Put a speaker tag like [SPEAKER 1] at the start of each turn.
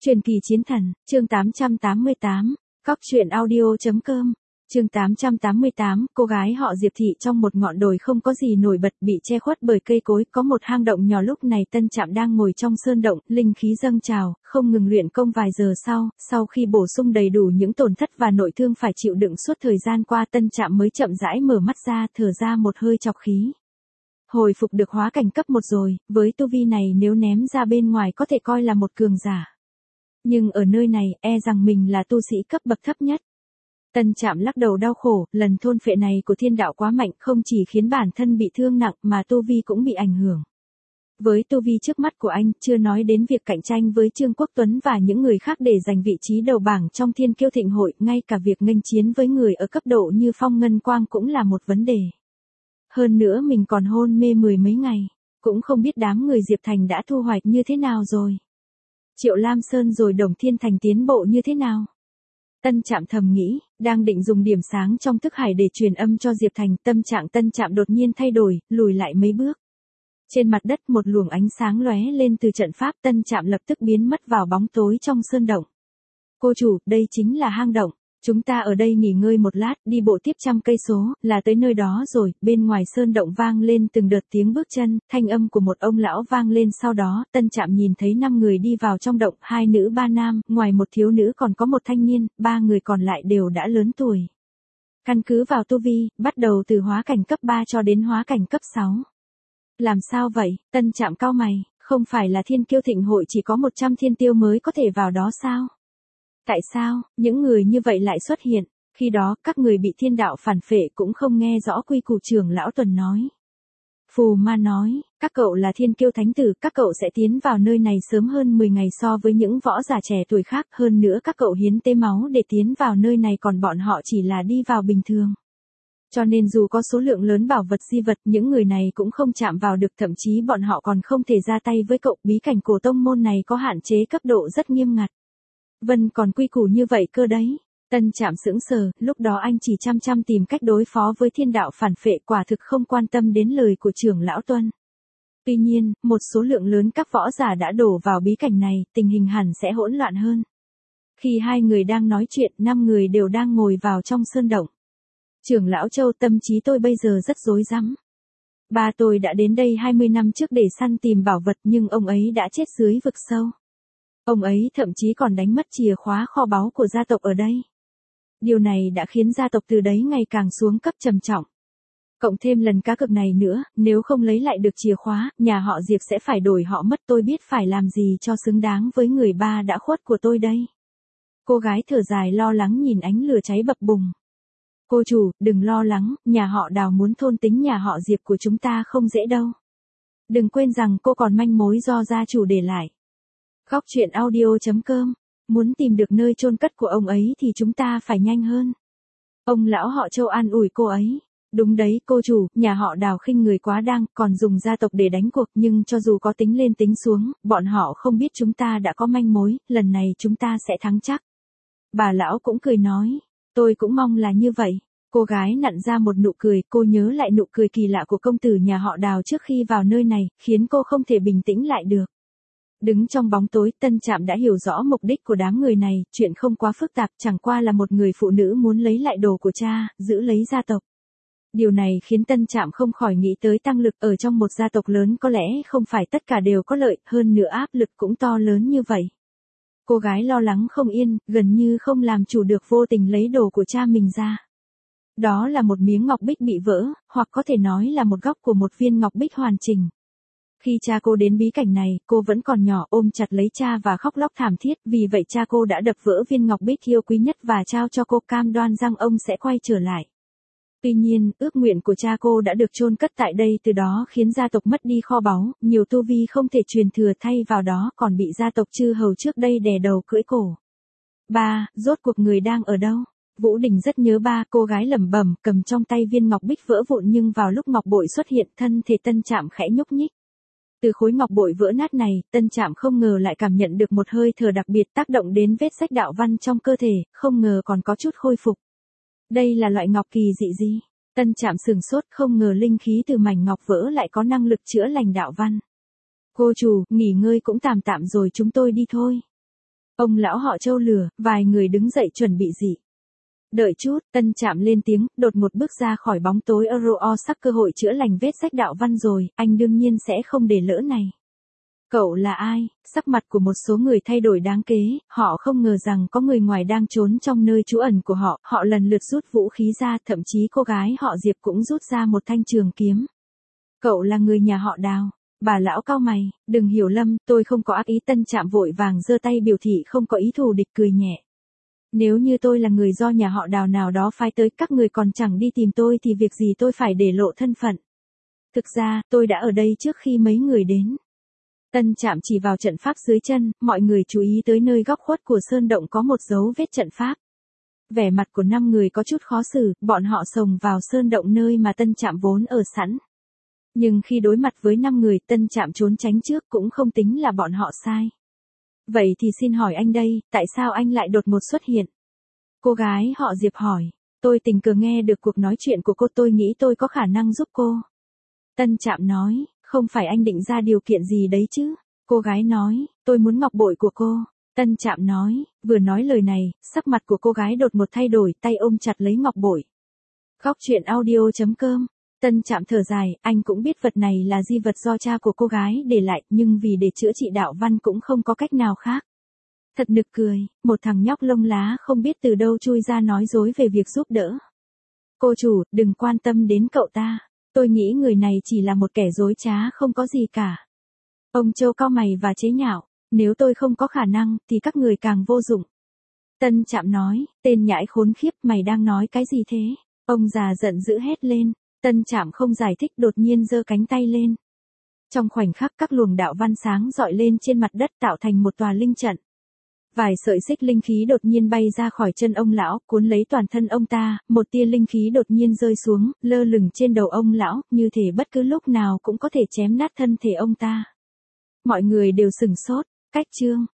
[SPEAKER 1] Truyền kỳ chiến thần, chương 888, cóc truyện audio.com, chương 888, cô gái họ Diệp Thị trong một ngọn đồi không có gì nổi bật bị che khuất bởi cây cối, có một hang động nhỏ. Lúc này Tân Trạm đang ngồi trong sơn động, linh khí dâng trào, không ngừng luyện công. Vài giờ sau khi bổ sung đầy đủ những tổn thất và nội thương phải chịu đựng suốt thời gian qua, Tân Trạm mới chậm rãi mở mắt ra, thở ra một hơi trọc khí. Hồi phục được hóa cảnh cấp 1 rồi, với tu vi này nếu ném ra bên ngoài có thể coi là một cường giả. Nhưng ở nơi này, e rằng mình là tu sĩ cấp bậc thấp nhất. Tân Trạm lắc đầu đau khổ, lần thôn phệ này của thiên đạo quá mạnh, không chỉ khiến bản thân bị thương nặng mà tu vi cũng bị ảnh hưởng. Với tu vi trước mắt của anh, chưa nói đến việc cạnh tranh với Trương Quốc Tuấn và những người khác để giành vị trí đầu bảng trong Thiên Kiêu Thịnh Hội, ngay cả việc nghênh chiến với người ở cấp độ như Phong Ngân Quang cũng là một vấn đề. Hơn nữa mình còn hôn mê 10 mấy ngày, cũng không biết đám người Diệp Thành đã thu hoạch như thế nào rồi. Triệu Lam Sơn rồi Đồng Thiên Thành tiến bộ như thế nào? Tân Trạm thầm nghĩ, đang định dùng điểm sáng trong thức hải để truyền âm cho Diệp Thành, tâm trạng Tân Trạm đột nhiên thay đổi, lùi lại mấy bước. Trên mặt đất một luồng ánh sáng lóe lên từ trận pháp, Tân Trạm lập tức biến mất vào bóng tối trong sơn động. Cô chủ, đây chính là hang động. Chúng ta ở đây nghỉ ngơi một lát, đi bộ tiếp 100 cây số, là tới nơi đó rồi. Bên ngoài sơn động vang lên từng đợt tiếng bước chân, thanh âm của một ông lão vang lên. Sau đó, Tân Trạm nhìn thấy 5 người đi vào trong động, 2 nữ 3 nam, ngoài một thiếu nữ còn có một thanh niên, 3 người còn lại đều đã lớn tuổi. Căn cứ vào tu vi, bắt đầu từ hóa cảnh cấp 3 cho đến hóa cảnh cấp 6. Làm sao vậy? Tân Trạm cau mày, không phải là Thiên Kiêu Thịnh Hội chỉ có 100 thiên tiêu mới có thể vào đó sao? Tại sao, những người như vậy lại xuất hiện? Khi đó, các người bị thiên đạo phản phệ cũng không nghe rõ quy củ. Trưởng lão Tuần nói. Phù Ma nói, các cậu là thiên kiêu thánh tử, các cậu sẽ tiến vào nơi này sớm hơn 10 ngày so với những võ giả trẻ tuổi khác. Hơn nữa các cậu hiến tế máu để tiến vào nơi này, còn bọn họ chỉ là đi vào bình thường. Cho nên dù có số lượng lớn bảo vật di vật, những người này cũng không chạm vào được, thậm chí bọn họ còn không thể ra tay với cậu. Bí cảnh của tông môn này có hạn chế cấp độ rất nghiêm ngặt. Vân còn quy củ như vậy cơ đấy. Tân Trạm sững sờ, lúc đó anh chỉ chăm tìm cách đối phó với thiên đạo phản phệ, quả thực không quan tâm đến lời của trưởng lão Tuân. Tuy nhiên, một số lượng lớn các võ giả đã đổ vào bí cảnh này, tình hình hẳn sẽ hỗn loạn hơn. Khi hai người đang nói chuyện, 5 người đều đang ngồi vào trong sơn động. Trưởng lão Châu, tâm trí tôi bây giờ rất rối rắm. Ba tôi đã đến đây 20 năm trước để săn tìm bảo vật, nhưng ông ấy đã chết dưới vực sâu. Ông ấy thậm chí còn đánh mất chìa khóa kho báu của gia tộc ở đây. Điều này đã khiến gia tộc từ đấy ngày càng xuống cấp trầm trọng. Cộng thêm lần cá cược này nữa, nếu không lấy lại được chìa khóa, nhà họ Diệp sẽ phải đổi họ mất. Tôi biết phải làm gì cho xứng đáng với người ba đã khuất của tôi đây. Cô gái thở dài lo lắng nhìn ánh lửa cháy bập bùng. Cô chủ, đừng lo lắng, nhà họ Đào muốn thôn tính nhà họ Diệp của chúng ta không dễ đâu. Đừng quên rằng cô còn manh mối do gia chủ để lại. cóc truyện audio.com, muốn tìm được nơi chôn cất của ông ấy thì chúng ta phải nhanh hơn. Ông lão họ Châu an ủi cô ấy. Đúng đấy cô chủ, nhà họ Đào khinh người quá đáng, còn dùng gia tộc để đánh cuộc, nhưng cho dù có tính lên tính xuống, bọn họ không biết chúng ta đã có manh mối, lần này chúng ta sẽ thắng chắc. Bà lão cũng cười nói, tôi cũng mong là như vậy. Cô gái nặn ra một nụ cười, cô nhớ lại nụ cười kỳ lạ của công tử nhà họ Đào trước khi vào nơi này, khiến cô không thể bình tĩnh lại được. Đứng trong bóng tối, Tân Trạm đã hiểu rõ mục đích của đám người này, chuyện không quá phức tạp, chẳng qua là một người phụ nữ muốn lấy lại đồ của cha, giữ lấy gia tộc. Điều này khiến Tân Trạm không khỏi nghĩ tới tăng lực ở trong một gia tộc lớn, có lẽ không phải tất cả đều có lợi, hơn nữa áp lực cũng to lớn như vậy. Cô gái lo lắng không yên, gần như không làm chủ được vô tình lấy đồ của cha mình ra. Đó là một miếng ngọc bích bị vỡ, hoặc có thể nói là một góc của một viên ngọc bích hoàn chỉnh. Khi cha cô đến bí cảnh này, cô vẫn còn nhỏ, ôm chặt lấy cha và khóc lóc thảm thiết, vì vậy cha cô đã đập vỡ viên ngọc bích yêu quý nhất và trao cho cô, cam đoan rằng ông sẽ quay trở lại. Tuy nhiên, ước nguyện của cha cô đã được chôn cất tại đây, từ đó khiến gia tộc mất đi kho báu, nhiều tu vi không thể truyền thừa, thay vào đó còn bị gia tộc chư hầu trước đây đè đầu cưỡi cổ. Ba, rốt cuộc người đang ở đâu? Vũ Đình rất nhớ ba, cô gái lẩm bẩm, cầm trong tay viên ngọc bích vỡ vụn, nhưng vào lúc ngọc bội xuất hiện, thân thể Tân Trạm khẽ nhúc nhích. Từ khối ngọc bội vỡ nát này, Tân Trạm không ngờ lại cảm nhận được một hơi thở đặc biệt tác động đến vết rách đạo văn trong cơ thể, không ngờ còn có chút khôi phục. Đây là loại ngọc kỳ dị gì? Tân Trạm sửng sốt, không ngờ linh khí từ mảnh ngọc vỡ lại có năng lực chữa lành đạo văn. Cô chủ, nghỉ ngơi cũng tạm rồi, chúng tôi đi thôi. Ông lão họ Châu lừa, vài người đứng dậy chuẩn bị dị. Đợi chút, Tân Trạm lên tiếng, đột một bước ra khỏi bóng tối Euro sắp cơ hội chữa lành vết rách đạo văn rồi, anh đương nhiên sẽ không để lỡ này. Cậu là ai? Sắc mặt của một số người thay đổi đáng kể, họ không ngờ rằng có người ngoài đang trốn trong nơi trú ẩn của họ, họ lần lượt rút vũ khí ra, thậm chí cô gái họ Diệp cũng rút ra một thanh trường kiếm. Cậu là người nhà họ Đào. Bà lão cau mày, đừng hiểu lầm, tôi không có ác ý. Tân Trạm vội vàng giơ tay biểu thị không có ý thù địch, cười nhẹ. Nếu như tôi là người do nhà họ Đào nào đó phái tới, các người còn chẳng đi tìm tôi thì việc gì tôi phải để lộ thân phận. Thực ra, tôi đã ở đây trước khi mấy người đến. Tân Trạm chỉ vào trận pháp dưới chân, mọi người chú ý tới nơi góc khuất của sơn động có một dấu vết trận pháp. Vẻ mặt của 5 người có chút khó xử, bọn họ xông vào sơn động nơi mà Tân Trạm vốn ở sẵn. Nhưng khi đối mặt với 5 người, Tân Trạm trốn tránh trước cũng không tính là bọn họ sai. Vậy thì xin hỏi anh đây, tại sao anh lại đột ngột xuất hiện? Cô gái họ Diệp hỏi. Tôi tình cờ nghe được cuộc nói chuyện của cô, tôi nghĩ tôi có khả năng giúp cô. Tân Trạm nói, không phải anh định ra điều kiện gì đấy chứ? Cô gái nói, tôi muốn ngọc bội của cô. Tân Trạm nói, vừa nói lời này, sắc mặt của cô gái đột một thay đổi, tay ôm chặt lấy ngọc bội. Góc truyện audio.com. Tân Trạm thở dài, anh cũng biết vật này là di vật do cha của cô gái để lại, nhưng vì để chữa trị đạo văn cũng không có cách nào khác. Thật nực cười, một thằng nhóc lông lá không biết từ đâu chui ra nói dối về việc giúp đỡ. Cô chủ, đừng quan tâm đến cậu ta. Tôi nghĩ người này chỉ là một kẻ dối trá không có gì cả. Ông Châu cau mày và chế nhạo, nếu tôi không có khả năng thì các người càng vô dụng. Tân Trạm nói, tên nhãi khốn khiếp, mày đang nói cái gì thế? Ông già giận dữ hét lên. Tân Trạm không giải thích, đột nhiên giơ cánh tay lên. Trong khoảnh khắc các luồng đạo văn sáng rọi lên trên mặt đất tạo thành một tòa linh trận. Vài sợi xích linh khí đột nhiên bay ra khỏi chân ông lão, cuốn lấy toàn thân ông ta, một tia linh khí đột nhiên rơi xuống, lơ lửng trên đầu ông lão, như thể bất cứ lúc nào cũng có thể chém nát thân thể ông ta. Mọi người đều sửng sốt, cách chương.